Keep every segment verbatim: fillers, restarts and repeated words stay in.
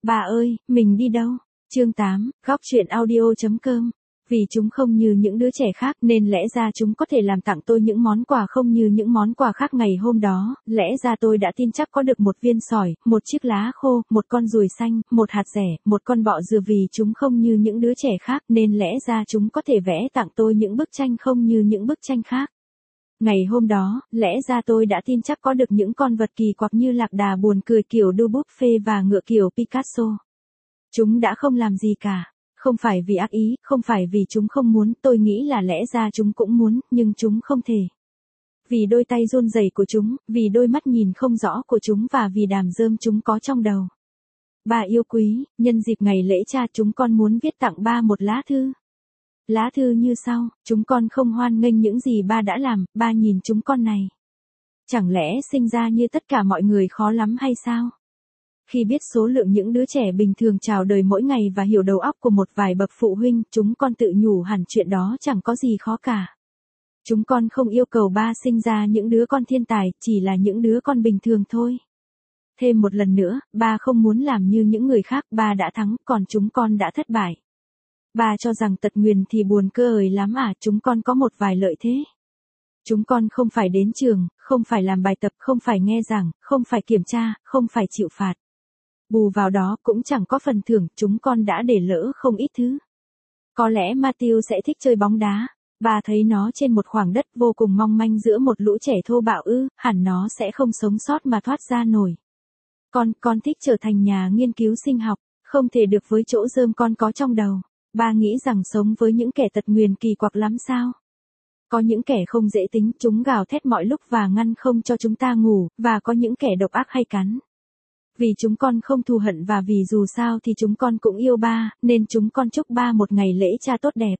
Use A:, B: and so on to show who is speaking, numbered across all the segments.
A: Bà ơi, mình đi đâu? Chương tám, góc truyện audio.com. Vì chúng không như những đứa trẻ khác nên lẽ ra chúng có thể làm tặng tôi những món quà không như những món quà khác ngày hôm đó, lẽ ra tôi đã tin chắc có được một viên sỏi, một chiếc lá khô, một con ruồi xanh, một hạt dẻ, một con bọ dừa vì chúng không như những đứa trẻ khác nên lẽ ra chúng có thể vẽ tặng tôi những bức tranh không như những bức tranh khác. Ngày hôm đó, lẽ ra tôi đã tin chắc có được những con vật kỳ quặc như lạc đà buồn cười kiểu Dubuffet và ngựa kiểu Picasso. Chúng đã không làm gì cả. Không phải vì ác ý, không phải vì chúng không muốn, tôi nghĩ là lẽ ra chúng cũng muốn, nhưng chúng không thể. Vì đôi tay run rẩy của chúng, vì đôi mắt nhìn không rõ của chúng và vì đàm rơm chúng có trong đầu. Bà yêu quý, nhân dịp ngày lễ cha chúng con muốn viết tặng ba một lá thư. Lá thư như sau, chúng con không hoan nghênh những gì ba đã làm, ba nhìn chúng con này. Chẳng lẽ sinh ra như tất cả mọi người khó lắm hay sao? Khi biết số lượng những đứa trẻ bình thường chào đời mỗi ngày và hiểu đầu óc của một vài bậc phụ huynh, chúng con tự nhủ hẳn chuyện đó chẳng có gì khó cả. Chúng con không yêu cầu ba sinh ra những đứa con thiên tài, chỉ là những đứa con bình thường thôi. Thêm một lần nữa, ba không muốn làm như những người khác, ba đã thắng, còn chúng con đã thất bại. Ba cho rằng tật nguyền thì buồn cơ ời lắm à, chúng con có một vài lợi thế. Chúng con không phải đến trường, không phải làm bài tập, không phải nghe giảng, không phải kiểm tra, không phải chịu phạt. Bù vào đó cũng chẳng có phần thưởng, chúng con đã để lỡ không ít thứ. Có lẽ Matthew sẽ thích chơi bóng đá. Bà thấy nó trên một khoảng đất vô cùng mong manh giữa một lũ trẻ thô bạo ư, hẳn nó sẽ không sống sót mà thoát ra nổi. Con, con thích trở thành nhà nghiên cứu sinh học, không thể được với chỗ rơm con có trong đầu. Bà nghĩ rằng sống với những kẻ tật nguyền kỳ quặc lắm sao? Có những kẻ không dễ tính, chúng gào thét mọi lúc và ngăn không cho chúng ta ngủ, và có những kẻ độc ác hay cắn. Vì chúng con không thù hận và vì dù sao thì chúng con cũng yêu ba, nên chúng con chúc ba một ngày lễ cha tốt đẹp.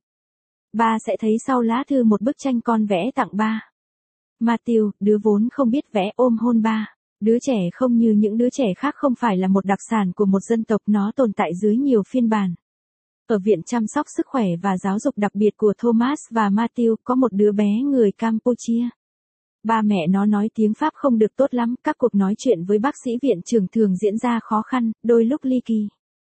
A: Ba sẽ thấy sau lá thư một bức tranh con vẽ tặng ba. Matthew, đứa vốn không biết vẽ, ôm hôn ba. Đứa trẻ không như những đứa trẻ khác không phải là một đặc sản của một dân tộc, nó tồn tại dưới nhiều phiên bản. Ở Viện Chăm sóc Sức khỏe và Giáo dục đặc biệt của Thomas và Matthew có một đứa bé người Campuchia. Ba mẹ nó nói tiếng Pháp không được tốt lắm, các cuộc nói chuyện với bác sĩ viện trưởng thường diễn ra khó khăn, đôi lúc ly kỳ.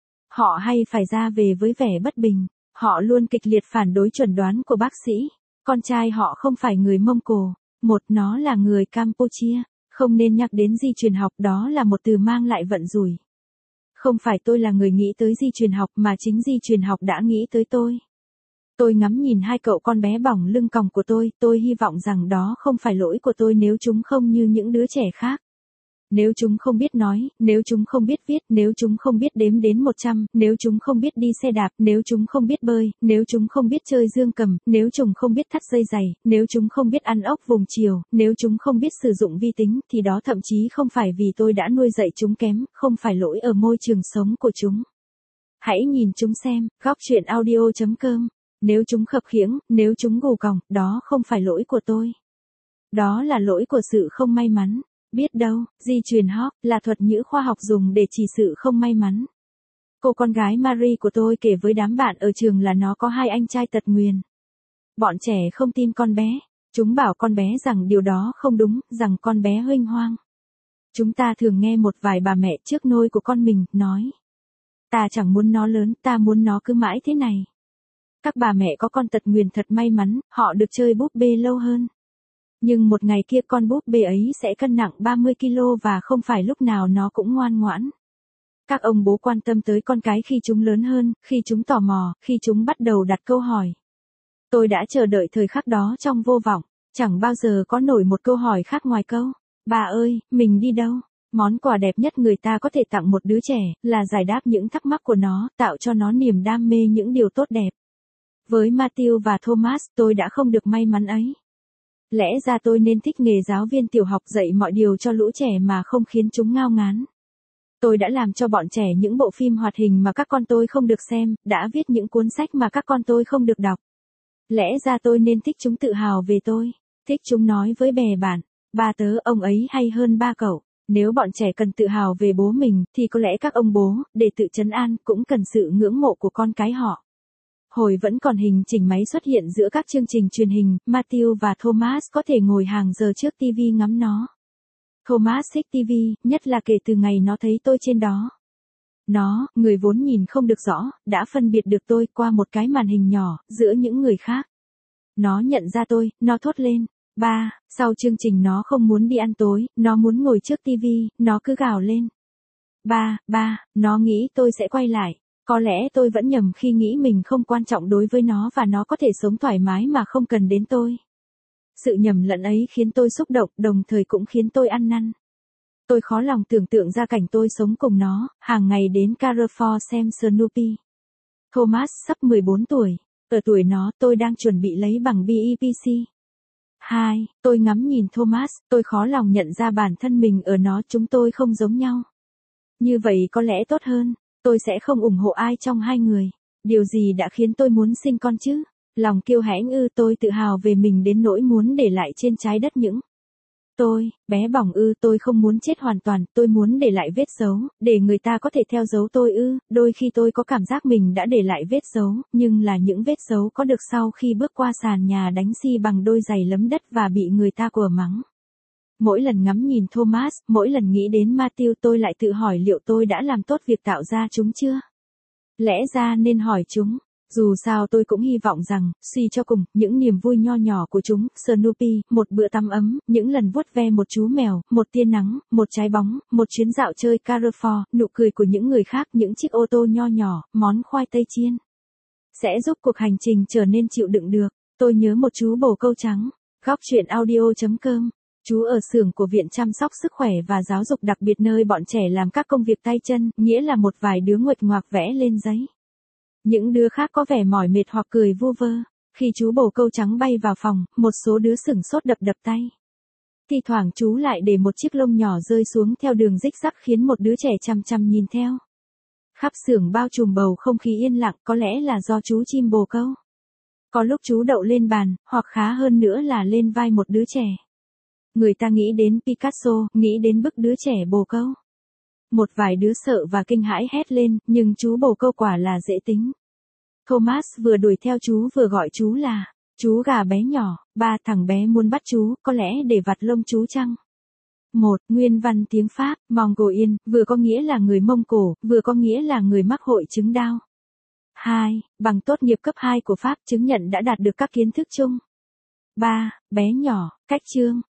A: Họ hay phải ra về với vẻ bất bình, họ luôn kịch liệt phản đối chuẩn đoán của bác sĩ. Con trai họ không phải người Mông Cổ, một nó là người Campuchia, không nên nhắc đến di truyền học, đó là một từ mang lại vận rủi. Không phải tôi là người nghĩ tới di truyền học mà chính di truyền học đã nghĩ tới tôi. Tôi ngắm nhìn hai cậu con bé bỏng lưng còng của tôi, tôi hy vọng rằng đó không phải lỗi của tôi nếu chúng không như những đứa trẻ khác. Nếu chúng không biết nói, nếu chúng không biết viết, nếu chúng không biết đếm đến một trăm, nếu chúng không biết đi xe đạp, nếu chúng không biết bơi, nếu chúng không biết chơi dương cầm, nếu chúng không biết thắt dây giày, nếu chúng không biết ăn ốc vùng chiều, nếu chúng không biết sử dụng vi tính, thì đó thậm chí không phải vì tôi đã nuôi dạy chúng kém, không phải lỗi ở môi trường sống của chúng. Hãy nhìn chúng xem, góc truyện audio.com. Nếu chúng khập khiễng, nếu chúng gù còng, đó không phải lỗi của tôi. Đó là lỗi của sự không may mắn. Biết đâu, di truyền học là thuật ngữ khoa học dùng để chỉ sự không may mắn. Cô con gái Marie của tôi kể với đám bạn ở trường là nó có hai anh trai tật nguyền. Bọn trẻ không tin con bé. Chúng bảo con bé rằng điều đó không đúng, rằng con bé huênh hoang. Chúng ta thường nghe một vài bà mẹ trước nôi của con mình nói: ta chẳng muốn nó lớn, ta muốn nó cứ mãi thế này. Các bà mẹ có con tật nguyền thật may mắn, họ được chơi búp bê lâu hơn. Nhưng một ngày kia con búp bê ấy sẽ cân nặng ba mươi ki lô và không phải lúc nào nó cũng ngoan ngoãn. Các ông bố quan tâm tới con cái khi chúng lớn hơn, khi chúng tò mò, khi chúng bắt đầu đặt câu hỏi. Tôi đã chờ đợi thời khắc đó trong vô vọng, chẳng bao giờ có nổi một câu hỏi khác ngoài câu: bà ơi, mình đi đâu? Món quà đẹp nhất người ta có thể tặng một đứa trẻ, là giải đáp những thắc mắc của nó, tạo cho nó niềm đam mê những điều tốt đẹp. Với Matthew và Thomas, tôi đã không được may mắn ấy. Lẽ ra tôi nên thích nghề giáo viên tiểu học, dạy mọi điều cho lũ trẻ mà không khiến chúng ngao ngán. Tôi đã làm cho bọn trẻ những bộ phim hoạt hình mà các con tôi không được xem, đã viết những cuốn sách mà các con tôi không được đọc. Lẽ ra tôi nên thích chúng tự hào về tôi, thích chúng nói với bè bạn: ba tớ, ông ấy hay hơn ba cậu. Nếu bọn trẻ cần tự hào về bố mình, thì có lẽ các ông bố, để tự trấn an, cũng cần sự ngưỡng mộ của con cái họ. Hồi vẫn còn hình chỉnh máy xuất hiện giữa các chương trình truyền hình, Matthew và Thomas có thể ngồi hàng giờ trước ti vi ngắm nó. Thomas thích ti vi, nhất là kể từ ngày nó thấy tôi trên đó. Nó, người vốn nhìn không được rõ, đã phân biệt được tôi qua một cái màn hình nhỏ, giữa những người khác. Nó nhận ra tôi, nó thốt lên. Ba, sau chương trình nó không muốn đi ăn tối, nó muốn ngồi trước tivi, nó cứ gào lên. Ba, ba, nó nghĩ tôi sẽ quay lại. Có lẽ tôi vẫn nhầm khi nghĩ mình không quan trọng đối với nó và nó có thể sống thoải mái mà không cần đến tôi. Sự nhầm lẫn ấy khiến tôi xúc động, đồng thời cũng khiến tôi ăn năn. Tôi khó lòng tưởng tượng ra cảnh tôi sống cùng nó, hàng ngày đến Carrefour xem Snoopy. Thomas sắp mười bốn tuổi. Ở tuổi nó, tôi đang chuẩn bị lấy bằng bê e pê xê. Hai, tôi ngắm nhìn Thomas, tôi khó lòng nhận ra bản thân mình ở nó, chúng tôi không giống nhau. Như vậy có lẽ tốt hơn, tôi sẽ không ủng hộ ai trong hai người. Điều gì đã khiến tôi muốn sinh con chứ? Lòng kiêu hãnh ư? Tôi tự hào về mình đến nỗi muốn để lại trên trái đất những tôi, bé bỏng ư? Tôi không muốn chết hoàn toàn, tôi muốn để lại vết dấu, để người ta có thể theo dấu tôi ư? Đôi khi tôi có cảm giác mình đã để lại vết dấu, nhưng là những vết dấu có được sau khi bước qua sàn nhà đánh xi bằng đôi giày lấm đất và bị người ta quở mắng. Mỗi lần ngắm nhìn Thomas, mỗi lần nghĩ đến Matthew, tôi lại tự hỏi liệu tôi đã làm tốt việc tạo ra chúng chưa? Lẽ ra nên hỏi chúng. Dù sao tôi cũng hy vọng rằng, suy cho cùng, những niềm vui nho nhỏ của chúng, Snoopy, một bữa tắm ấm, những lần vuốt ve một chú mèo, một tia nắng, một trái bóng, một chuyến dạo chơi Carrefour, nụ cười của những người khác, những chiếc ô tô nho nhỏ, món khoai tây chiên, sẽ giúp cuộc hành trình trở nên chịu đựng được. Tôi nhớ một chú bồ câu trắng. Góc chuyện audio chấm com. Chú ở xưởng của Viện Chăm sóc Sức khỏe và Giáo dục đặc biệt nơi bọn trẻ làm các công việc tay chân, nghĩa là một vài đứa nguệch ngoạc vẽ lên giấy. Những đứa khác có vẻ mỏi mệt hoặc cười vu vơ. Khi chú bồ câu trắng bay vào phòng, một số đứa sửng sốt đập đập tay. Thi thoảng chú lại để một chiếc lông nhỏ rơi xuống theo đường rích rắc khiến một đứa trẻ chăm chăm nhìn theo. Khắp xưởng bao trùm bầu không khí yên lặng, có lẽ là do chú chim bồ câu. Có lúc chú đậu lên bàn, hoặc khá hơn nữa là lên vai một đứa trẻ. Người ta nghĩ đến Picasso, nghĩ đến bức đứa trẻ bồ câu. Một vài đứa sợ và kinh hãi hét lên, nhưng chú bồ câu quả là dễ tính. Thomas vừa đuổi theo chú vừa gọi chú là, chú gà bé nhỏ. Ba, thằng bé muốn bắt chú, có lẽ để vặt lông chú chăng? Một, nguyên văn tiếng Pháp, Mongolian, vừa có nghĩa là người Mông Cổ, vừa có nghĩa là người mắc hội chứng Down. Hai, bằng tốt nghiệp cấp hai của Pháp, chứng nhận đã đạt được các kiến thức chung. Ba, bé nhỏ, cách chương.